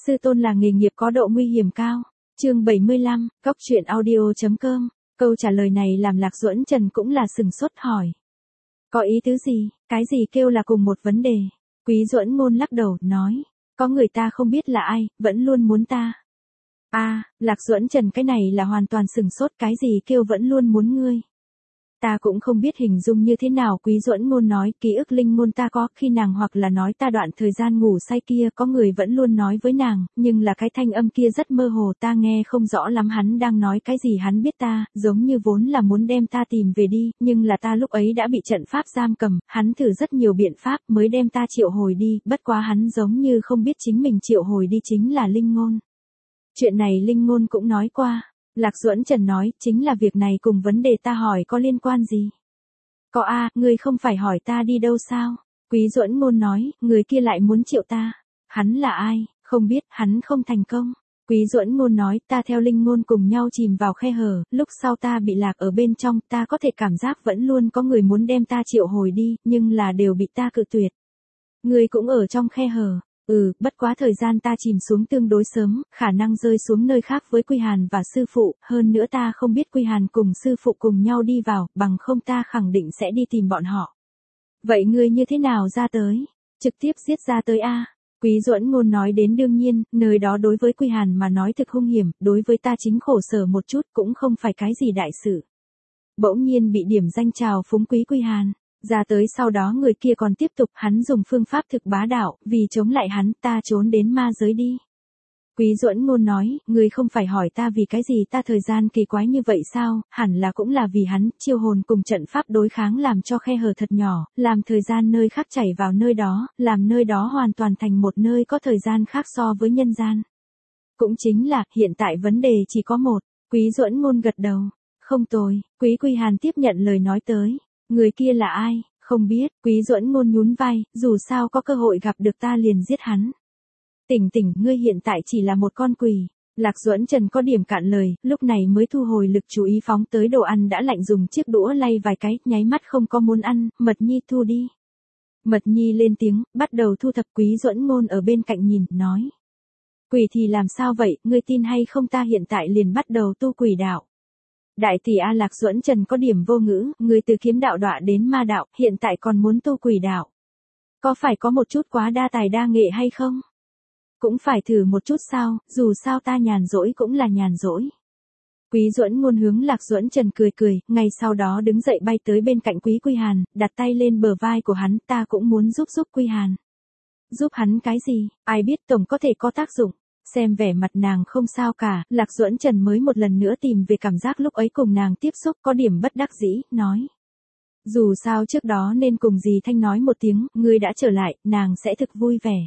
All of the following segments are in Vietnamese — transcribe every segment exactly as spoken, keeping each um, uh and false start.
Sư tôn là nghề nghiệp có độ nguy hiểm cao. Chương bảy mươi lăm, cốc truyện audio chấm com. Câu trả lời này làm Lạc Duẫn Trần cũng là sừng sốt hỏi. Có ý tứ gì, cái gì kêu là cùng một vấn đề? Quý Duẫn Ngôn lắc đầu, nói. Có người ta không biết là ai, vẫn luôn muốn ta. a à, Lạc Duẫn Trần cái này là hoàn toàn sừng sốt, cái gì kêu vẫn luôn muốn ngươi. Ta cũng không biết hình dung như thế nào. Quý Duẫn Ngôn nói, ký ức linh ngôn ta có, khi nàng hoặc là nói ta đoạn thời gian ngủ say kia có người vẫn luôn nói với nàng, nhưng là cái thanh âm kia rất mơ hồ, ta nghe không rõ lắm hắn đang nói cái gì. Hắn biết ta, giống như vốn là muốn đem ta tìm về đi, nhưng là ta lúc ấy đã bị trận pháp giam cầm, hắn thử rất nhiều biện pháp mới đem ta triệu hồi đi, bất quá hắn giống như không biết chính mình triệu hồi đi chính là linh ngôn. Chuyện này linh ngôn cũng nói qua. Lạc Duẫn Trần nói, chính là việc này cùng vấn đề ta hỏi có liên quan gì? Có a, à, ngươi không phải hỏi ta đi đâu sao? Quý Duẫn Ngôn nói, người kia lại muốn triệu ta. Hắn là ai? Không biết, hắn không thành công. Quý Duẫn Ngôn nói, ta theo linh ngôn cùng nhau chìm vào khe hở, lúc sau ta bị lạc ở bên trong, ta có thể cảm giác vẫn luôn có người muốn đem ta triệu hồi đi, nhưng là đều bị ta cự tuyệt. Ngươi cũng ở trong khe hở. Ừ, bất quá thời gian ta chìm xuống tương đối sớm, khả năng rơi xuống nơi khác với Quy Hàn và sư phụ, hơn nữa ta không biết Quy Hàn cùng sư phụ cùng nhau đi vào, bằng không ta khẳng định sẽ đi tìm bọn họ. Vậy ngươi như thế nào ra tới? Trực tiếp giết ra tới a? Quý Duẫn Ngôn nói đến đương nhiên, nơi đó đối với Quy Hàn mà nói thực hung hiểm, đối với ta chính khổ sở một chút cũng không phải cái gì đại sự. Bỗng nhiên bị điểm danh chào phúng quý Quy Hàn. Ra tới sau đó người kia còn tiếp tục, hắn dùng phương pháp thực bá đạo, vì chống lại hắn, ta trốn đến ma giới đi. Quý Duẫn Ngôn nói, người không phải hỏi ta vì cái gì ta thời gian kỳ quái như vậy sao, hẳn là cũng là vì hắn, chiêu hồn cùng trận pháp đối kháng làm cho khe hở thật nhỏ, làm thời gian nơi khác chảy vào nơi đó, làm nơi đó hoàn toàn thành một nơi có thời gian khác so với nhân gian. Cũng chính là, hiện tại vấn đề chỉ có một. Quý Duẫn Ngôn gật đầu. Không tồi. Quý Quy Hàn tiếp nhận lời nói tới. Người kia là ai? Không biết. Quý Duẫn Ngôn nhún vai, dù sao có cơ hội gặp được ta liền giết hắn. Tỉnh tỉnh, ngươi hiện tại chỉ là một con quỷ. Lạc Duẫn Trần có điểm cạn lời, lúc này mới thu hồi lực chú ý phóng tới đồ ăn đã lạnh, dùng chiếc đũa lay vài cái, nháy mắt không có muốn ăn. Mật Nhi thu đi. Mật Nhi lên tiếng, bắt đầu thu thập. Quý Duẫn Ngôn ở bên cạnh nhìn, nói. Quỷ thì làm sao vậy, ngươi tin hay không ta hiện tại liền bắt đầu tu quỷ đạo. Đại tỷ A. Lạc Duẫn Trần có điểm vô ngữ, người từ kiếm đạo đọa đến ma đạo, hiện tại còn muốn tu quỷ đạo. Có phải có một chút quá đa tài đa nghệ hay không? Cũng phải thử một chút sao, dù sao ta nhàn rỗi cũng là nhàn rỗi. Quý Duẫn Ngôn hướng Lạc Duẫn Trần cười cười, ngay sau đó đứng dậy bay tới bên cạnh Quý Quy Hàn, đặt tay lên bờ vai của hắn, ta cũng muốn giúp giúp Quy Hàn. Giúp hắn cái gì, ai biết tổng có thể có tác dụng. Xem vẻ mặt nàng không sao cả, Lạc Duẫn Trần mới một lần nữa tìm về cảm giác lúc ấy cùng nàng tiếp xúc, có điểm bất đắc dĩ, nói. Dù sao trước đó nên cùng dì Thanh nói một tiếng, ngươi đã trở lại, nàng sẽ thực vui vẻ.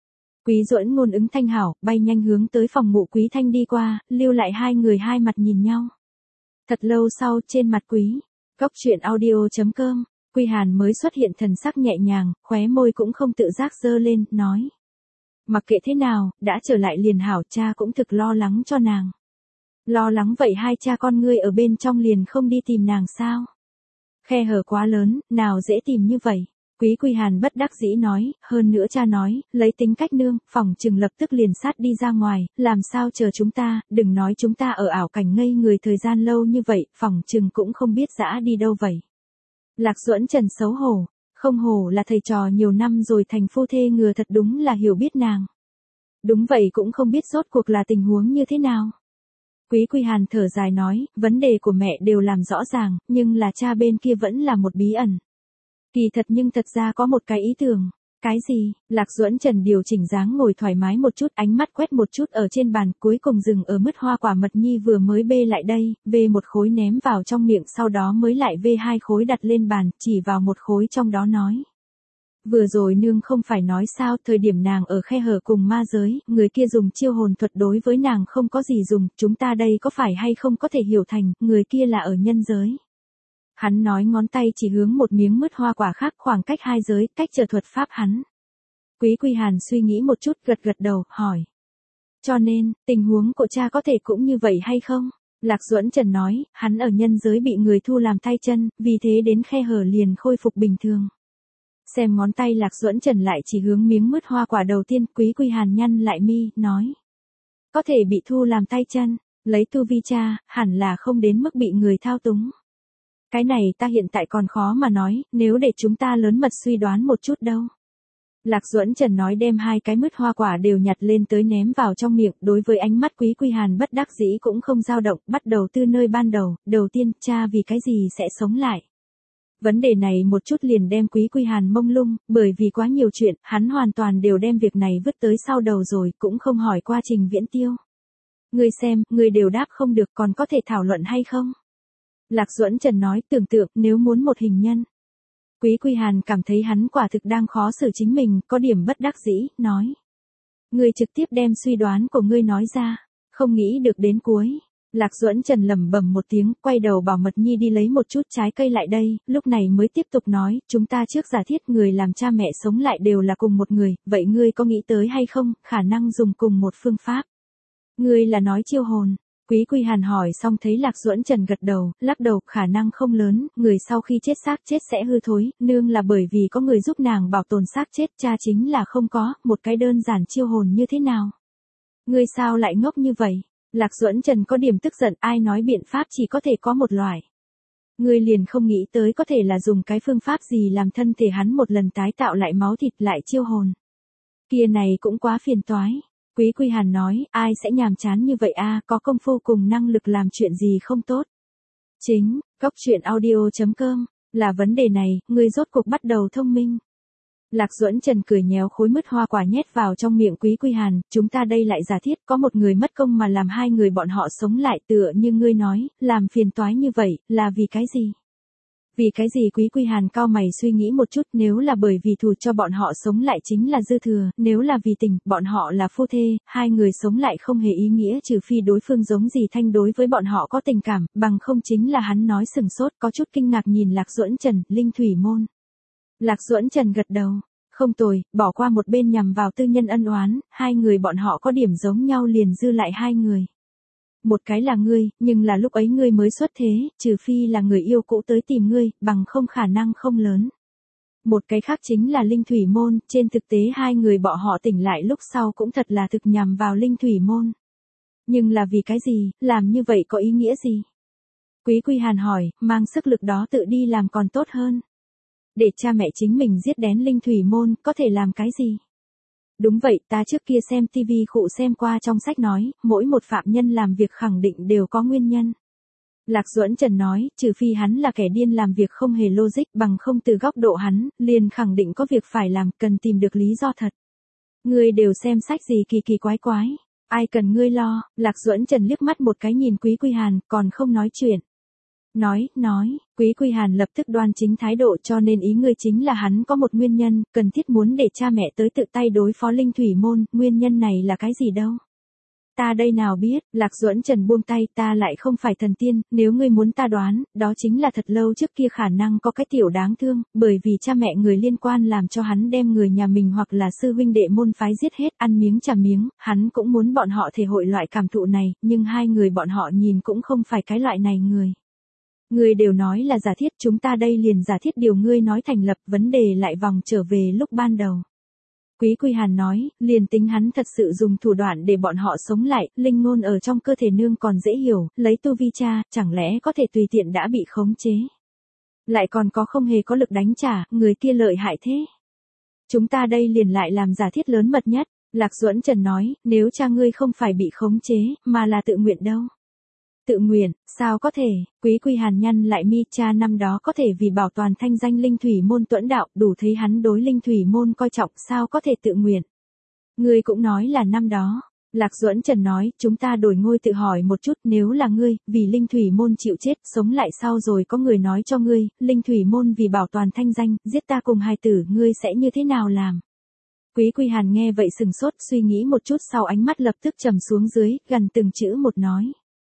Quý Duẫn Ngôn ứng thanh hảo, bay nhanh hướng tới phòng ngủ Quý Thanh đi qua, lưu lại hai người hai mặt nhìn nhau. Thật lâu sau, trên mặt Quý, cốc truyện audio chấm com, Quy Hàn mới xuất hiện thần sắc nhẹ nhàng, khóe môi cũng không tự giác giơ lên, nói. Mặc kệ thế nào, đã trở lại liền hảo, cha cũng thực lo lắng cho nàng. Lo lắng vậy hai cha con ngươi ở bên trong liền không đi tìm nàng sao? Khe hở quá lớn, nào dễ tìm như vậy? Quý Quy Hàn bất đắc dĩ nói, hơn nữa cha nói, lấy tính cách nương, phòng trừng lập tức liền sát đi ra ngoài, làm sao chờ chúng ta, đừng nói chúng ta ở ảo cảnh ngây người thời gian lâu như vậy, phòng trừng cũng không biết dã đi đâu vậy. Lạc Duẫn Trần xấu hổ. Không hổ là thầy trò nhiều năm rồi thành phu thê ngừa, thật đúng là hiểu biết nàng. Đúng vậy, cũng không biết rốt cuộc là tình huống như thế nào. Quý Quy Hàn thở dài nói, vấn đề của mẹ đều làm rõ ràng, nhưng là cha bên kia vẫn là một bí ẩn. Kỳ thật nhưng thật ra có một cái ý tưởng. Cái gì? Lạc Duẫn Trần điều chỉnh dáng ngồi thoải mái một chút, ánh mắt quét một chút ở trên bàn, cuối cùng dừng ở mứt hoa quả Mật Nhi vừa mới bê lại đây, bê một khối ném vào trong miệng, sau đó mới lại bê hai khối đặt lên bàn, chỉ vào một khối trong đó nói. Vừa rồi nương không phải nói sao, thời điểm nàng ở khe hở cùng ma giới, người kia dùng chiêu hồn thuật đối với nàng không có gì dùng, chúng ta đây có phải hay không có thể hiểu thành, người kia là ở nhân giới. Hắn nói ngón tay chỉ hướng một miếng mứt hoa quả khác khoảng cách hai giới, cách chờ thuật pháp hắn. Quý Quy Hàn suy nghĩ một chút, gật gật đầu, hỏi. Cho nên, tình huống của cha có thể cũng như vậy hay không? Lạc Duẫn Trần nói, hắn ở nhân giới bị người thu làm tay chân, vì thế đến khe hở liền khôi phục bình thường. Xem ngón tay Lạc Duẫn Trần lại chỉ hướng miếng mứt hoa quả đầu tiên, Quý Quy Hàn nhăn lại mi, nói. Có thể bị thu làm tay chân, lấy tu vi cha, hẳn là không đến mức bị người thao túng. Cái này ta hiện tại còn khó mà nói, nếu để chúng ta lớn mật suy đoán một chút đâu. Lạc Duẫn Trần nói đem hai cái mứt hoa quả đều nhặt lên tới ném vào trong miệng, đối với ánh mắt Quý Quy Hàn bất đắc dĩ cũng không dao động, bắt đầu từ nơi ban đầu, đầu tiên, cha vì cái gì sẽ sống lại. Vấn đề này một chút liền đem Quý Quy Hàn mông lung, bởi vì quá nhiều chuyện, hắn hoàn toàn đều đem việc này vứt tới sau đầu rồi, cũng không hỏi qua Trình Viễn Tiêu. Ngươi xem, ngươi đều đáp không được còn có thể thảo luận hay không? Lạc Duẫn Trần nói, tưởng tượng nếu muốn một hình nhân. Quý Quy Hàn cảm thấy hắn quả thực đang khó xử chính mình, có điểm bất đắc dĩ, nói. Ngươi trực tiếp đem suy đoán của ngươi nói ra, không nghĩ được đến cuối. Lạc Duẫn Trần lẩm bẩm một tiếng, quay đầu bảo Mật Nhi đi lấy một chút trái cây lại đây, lúc này mới tiếp tục nói, chúng ta trước giả thiết người làm cha mẹ sống lại đều là cùng một người, vậy ngươi có nghĩ tới hay không, khả năng dùng cùng một phương pháp. Ngươi là nói chiêu hồn. Quý Quy Hàn hỏi xong thấy Lạc Duẫn Trần gật đầu, lắc đầu, khả năng không lớn, người sau khi chết xác chết sẽ hư thối, nương là bởi vì có người giúp nàng bảo tồn xác chết, cha chính là không có, một cái đơn giản chiêu hồn như thế nào. Ngươi sao lại ngốc như vậy? Lạc Duẫn Trần có điểm tức giận, ai nói biện pháp chỉ có thể có một loại. Ngươi liền không nghĩ tới có thể là dùng cái phương pháp gì làm thân thể hắn một lần tái tạo lại máu thịt lại chiêu hồn. Kia này cũng quá phiền toái. Quý Quy Hàn nói, ai sẽ nhàm chán như vậy a, có công phu cùng năng lực làm chuyện gì không tốt. Chính, cốc truyện audio chấm com, là vấn đề này, ngươi rốt cuộc bắt đầu thông minh. Lạc Duẫn Trần cười nhéo khối mứt hoa quả nhét vào trong miệng Quý Quy Hàn, chúng ta đây lại giả thiết có một người mất công mà làm hai người bọn họ sống lại tựa như ngươi nói, làm phiền toái như vậy, là vì cái gì? Vì cái gì? Quý Quy Hàn cao mày suy nghĩ một chút, nếu là bởi vì thù cho bọn họ sống lại chính là dư thừa, nếu là vì tình, bọn họ là phu thê, hai người sống lại không hề ý nghĩa trừ phi đối phương giống gì Thanh đối với bọn họ có tình cảm, bằng không chính là hắn nói sừng sốt, có chút kinh ngạc nhìn Lạc Duẫn Trần, linh thủy môn. Lạc Duẫn Trần gật đầu, không tồi, bỏ qua một bên nhằm vào tư nhân ân oán, hai người bọn họ có điểm giống nhau liền dư lại hai người. Một cái là ngươi, nhưng là lúc ấy ngươi mới xuất thế, trừ phi là người yêu cũ tới tìm ngươi, bằng không khả năng không lớn. Một cái khác chính là linh thủy môn, trên thực tế hai người bọn họ tỉnh lại lúc sau cũng thật là thực nhằm vào linh thủy môn. Nhưng là vì cái gì, làm như vậy có ý nghĩa gì? Quý Quy Hàn hỏi, mang sức lực đó tự đi làm còn tốt hơn. Để cha mẹ chính mình giết đén linh thủy môn, có thể làm cái gì? Đúng vậy, ta trước kia xem tivi khụ xem qua trong sách nói, mỗi một phạm nhân làm việc khẳng định đều có nguyên nhân. Lạc Duẫn Trần nói, trừ phi hắn là kẻ điên làm việc không hề logic, bằng không từ góc độ hắn, liền khẳng định có việc phải làm, cần tìm được lý do thật. Ngươi đều xem sách gì kỳ kỳ quái quái, ai cần ngươi lo? Lạc Duẫn Trần liếc mắt một cái nhìn Quý Quy Hàn, còn không nói chuyện. Nói, nói, Quý Quy Hàn lập tức đoan chính thái độ, cho nên ý ngươi chính là hắn có một nguyên nhân, cần thiết muốn để cha mẹ tới tự tay đối phó linh thủy môn, nguyên nhân này là cái gì đâu? Ta đây nào biết, Lạc Duẫn Trần buông tay, ta lại không phải thần tiên, nếu ngươi muốn ta đoán, đó chính là thật lâu trước kia khả năng có cái tiểu đáng thương, bởi vì cha mẹ người liên quan làm cho hắn đem người nhà mình hoặc là sư huynh đệ môn phái giết hết, ăn miếng trả miếng, hắn cũng muốn bọn họ thể hội loại cảm thụ này, nhưng hai người bọn họ nhìn cũng không phải cái loại này người. Ngươi đều nói là giả thiết, chúng ta đây liền giả thiết điều ngươi nói thành lập, vấn đề lại vòng trở về lúc ban đầu. Quý Quy Hàn nói, liền tính hắn thật sự dùng thủ đoạn để bọn họ sống lại, linh ngôn ở trong cơ thể nương còn dễ hiểu, lấy tu vi cha, chẳng lẽ có thể tùy tiện đã bị khống chế. Lại còn có không hề có lực đánh trả, người kia lợi hại thế. Chúng ta đây liền lại làm giả thiết lớn mật nhất, Lạc Duẫn Trần nói, nếu cha ngươi không phải bị khống chế, mà là tự nguyện đâu. Tự nguyện, sao có thể? Quý Quy Hàn nhăn lại mi, cha năm đó có thể vì bảo toàn thanh danh linh thủy môn tuẫn đạo, đủ thấy hắn đối linh thủy môn coi trọng, sao có thể tự nguyện? Ngươi cũng nói là năm đó. Lạc Duẫn Trần nói, chúng ta đổi ngôi tự hỏi một chút, nếu là ngươi, vì linh thủy môn chịu chết, sống lại sau rồi có người nói cho ngươi, linh thủy môn vì bảo toàn thanh danh, giết ta cùng hài tử, ngươi sẽ như thế nào làm? Quý Quy Hàn nghe vậy sừng sốt, suy nghĩ một chút sau ánh mắt lập tức trầm xuống dưới, gần từng chữ một nói.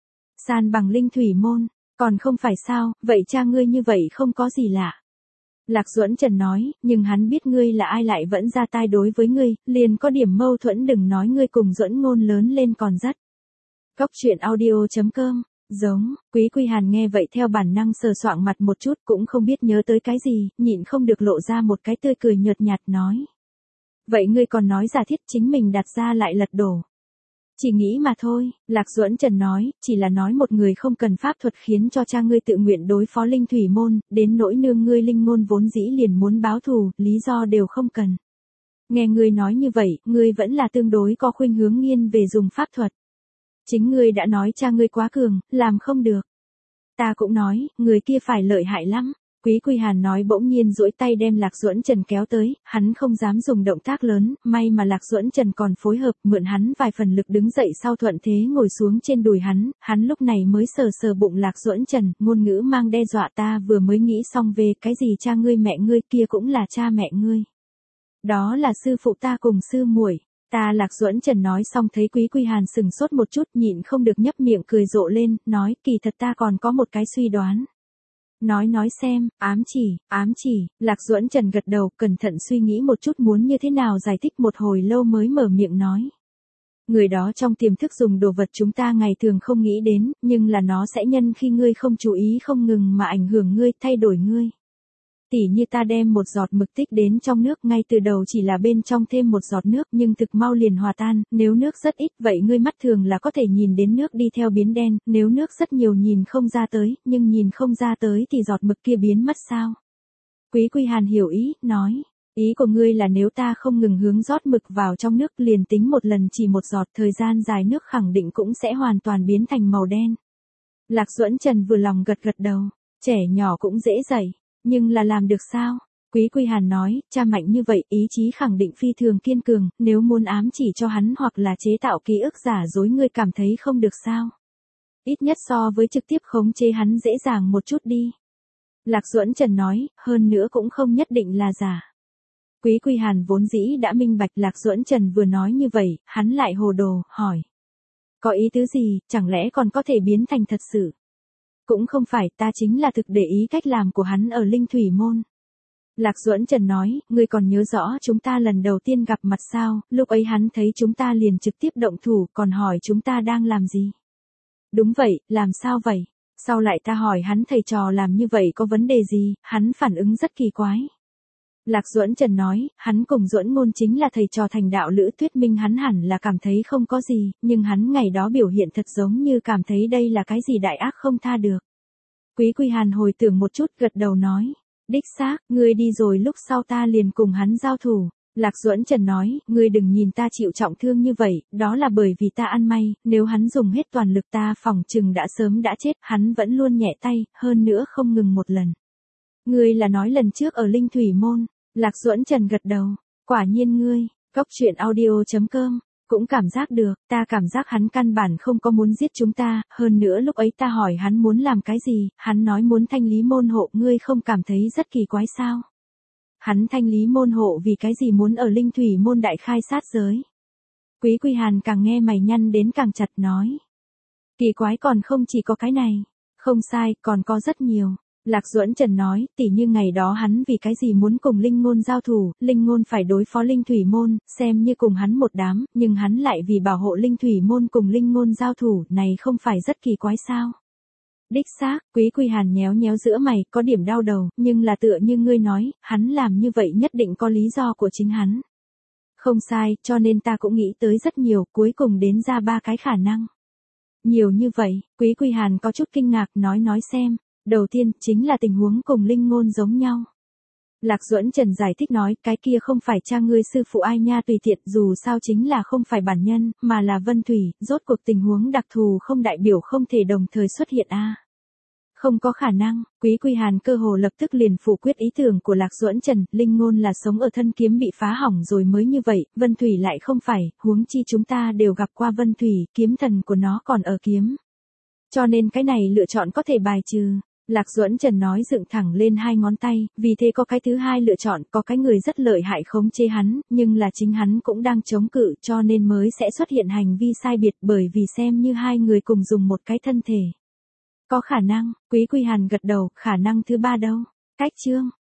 San bằng linh thủy môn, còn không phải sao, vậy cha ngươi như vậy không có gì lạ. Lạc Duẫn Trần nói, nhưng hắn biết ngươi là ai lại vẫn ra tay đối với ngươi, liền có điểm mâu thuẫn, đừng nói ngươi cùng Duẫn Ngôn lớn lên còn rất. Cốc truyện audio chấm com Giống, Quý Quy Hàn nghe vậy theo bản năng sờ soạng mặt một chút cũng không biết nhớ tới cái gì, nhịn không được lộ ra một cái tươi cười nhợt nhạt nói. Vậy ngươi còn nói giả thiết chính mình đặt ra lại lật đổ. Chỉ nghĩ mà thôi, Lạc Duẫn Trần nói, chỉ là nói một người không cần pháp thuật khiến cho cha ngươi tự nguyện đối phó linh thủy môn, đến nỗi nương ngươi linh ngôn vốn dĩ liền muốn báo thù, lý do đều không cần. Nghe ngươi nói như vậy, ngươi vẫn là tương đối có khuynh hướng nghiêng về dùng pháp thuật. Chính ngươi đã nói cha ngươi quá cường, làm không được. Ta cũng nói, người kia phải lợi hại lắm. Quý Quy Hàn nói bỗng nhiên duỗi tay đem Lạc Duẫn Trần kéo tới, hắn không dám dùng động tác lớn, may mà Lạc Duẫn Trần còn phối hợp, mượn hắn vài phần lực đứng dậy sau thuận thế ngồi xuống trên đùi hắn, hắn lúc này mới sờ sờ bụng Lạc Duẫn Trần, ngôn ngữ mang đe dọa ta vừa mới nghĩ xong về cái gì cha ngươi mẹ ngươi kia cũng là cha mẹ ngươi. Đó là sư phụ ta cùng sư muội. Ta Lạc Duẫn Trần nói xong thấy Quý Quy Hàn sừng sốt một chút nhịn không được nhấp miệng cười rộ lên, nói kỳ thật ta còn có một cái suy đoán. Nói nói xem, ám chỉ, ám chỉ, Lạc Duẫn Trần gật đầu cẩn thận suy nghĩ một chút muốn như thế nào giải thích một hồi lâu mới mở miệng nói. Người đó trong tiềm thức dùng đồ vật chúng ta ngày thường không nghĩ đến, nhưng là nó sẽ nhân khi ngươi không chú ý không ngừng mà ảnh hưởng ngươi, thay đổi ngươi. Tỉ như ta đem một giọt mực tích đến trong nước ngay từ đầu chỉ là bên trong thêm một giọt nước nhưng thực mau liền hòa tan, nếu nước rất ít vậy ngươi mắt thường là có thể nhìn đến nước đi theo biến đen, nếu nước rất nhiều nhìn không ra tới, nhưng nhìn không ra tới thì giọt mực kia biến mất sao? Quý Quy Hàn hiểu ý, nói, ý của ngươi là nếu ta không ngừng hướng rót mực vào trong nước liền tính một lần chỉ một giọt thời gian dài nước khẳng định cũng sẽ hoàn toàn biến thành màu đen. Lạc Duẫn Trần vừa lòng gật gật đầu, trẻ nhỏ cũng dễ dạy. Nhưng là làm được sao? Quý Quy Hàn nói, cha mạnh như vậy, ý chí khẳng định phi thường kiên cường, nếu muốn ám chỉ cho hắn hoặc là chế tạo ký ức giả dối ngươi cảm thấy không được sao? Ít nhất so với trực tiếp khống chế hắn dễ dàng một chút đi. Lạc Duẫn Trần nói, hơn nữa cũng không nhất định là giả. Quý Quy Hàn vốn dĩ đã minh bạch Lạc Duẫn Trần vừa nói như vậy, hắn lại hồ đồ, hỏi. Có ý tứ gì, chẳng lẽ còn có thể biến thành thật sự? Cũng không phải, ta chính là thực để ý cách làm của hắn ở linh thủy môn. Lạc Duẫn Trần nói, ngươi còn nhớ rõ chúng ta lần đầu tiên gặp mặt sao, lúc ấy hắn thấy chúng ta liền trực tiếp động thủ, còn hỏi chúng ta đang làm gì. Đúng vậy, làm sao vậy? Sau lại ta hỏi hắn thầy trò làm như vậy có vấn đề gì, hắn phản ứng rất kỳ quái. Lạc Duẫn Trần nói, hắn cùng Duẫn Ngôn chính là thầy trò thành đạo lữ thuyết minh hắn hẳn là cảm thấy không có gì, nhưng hắn ngày đó biểu hiện thật giống như cảm thấy đây là cái gì đại ác không tha được. Quý Quy Hàn hồi tưởng một chút gật đầu nói, đích xác, ngươi đi rồi lúc sau ta liền cùng hắn giao thủ. Lạc Duẫn Trần nói, ngươi đừng nhìn ta chịu trọng thương như vậy, đó là bởi vì ta ăn may, nếu hắn dùng hết toàn lực ta phỏng chừng đã sớm đã chết, hắn vẫn luôn nhẹ tay, hơn nữa không ngừng một lần. Ngươi là nói lần trước ở Linh Thủy Môn. Lạc Duẫn Trần gật đầu, quả nhiên ngươi, cốc truyện audio chấm com, cũng cảm giác được, ta cảm giác hắn căn bản không có muốn giết chúng ta, hơn nữa lúc ấy ta hỏi hắn muốn làm cái gì, hắn nói muốn thanh lý môn hộ, ngươi không cảm thấy rất kỳ quái sao? Hắn thanh lý môn hộ vì cái gì muốn ở Linh Thủy Môn đại khai sát giới? Quý Quy Hàn càng nghe mày nhăn đến càng chặt nói. Kỳ quái còn không chỉ có cái này, không sai, còn có rất nhiều. Lạc Duẫn Trần nói, tỉ như ngày đó hắn vì cái gì muốn cùng Linh Ngôn giao thủ, Linh Ngôn phải đối phó Linh Thủy Môn, xem như cùng hắn một đám, nhưng hắn lại vì bảo hộ Linh Thủy Môn cùng Linh Ngôn giao thủ, này không phải rất kỳ quái sao? Đích xác, Quý Quy Hàn nhéo nhéo giữa mày, có điểm đau đầu, nhưng là tựa như ngươi nói, hắn làm như vậy nhất định có lý do của chính hắn. Không sai, cho nên ta cũng nghĩ tới rất nhiều, cuối cùng đến ra ba cái khả năng. Nhiều như vậy, Quý Quy Hàn có chút kinh ngạc nói nói xem. Đầu tiên, chính là tình huống cùng Linh Ngôn giống nhau. Lạc Duẫn Trần giải thích nói, cái kia không phải cha ngươi sư phụ ai nha tùy tiện, dù sao chính là không phải bản nhân, mà là Vân Thủy, rốt cuộc tình huống đặc thù không đại biểu không thể đồng thời xuất hiện a. À. Không có khả năng, Quý Quy Hàn cơ hồ lập tức liền phủ quyết ý tưởng của Lạc Duẫn Trần, Linh Ngôn là sống ở thân kiếm bị phá hỏng rồi mới như vậy, Vân Thủy lại không phải, huống chi chúng ta đều gặp qua Vân Thủy, kiếm thần của nó còn ở kiếm. Cho nên cái này lựa chọn có thể bài trừ. Lạc Duẫn Trần nói dựng thẳng lên hai ngón tay, vì thế có cái thứ hai lựa chọn, có cái người rất lợi hại khống chế hắn, nhưng là chính hắn cũng đang chống cự cho nên mới sẽ xuất hiện hành vi sai biệt bởi vì xem như hai người cùng dùng một cái thân thể. Có khả năng, Quý Quy Hàn gật đầu, khả năng thứ ba đâu? Cách chương,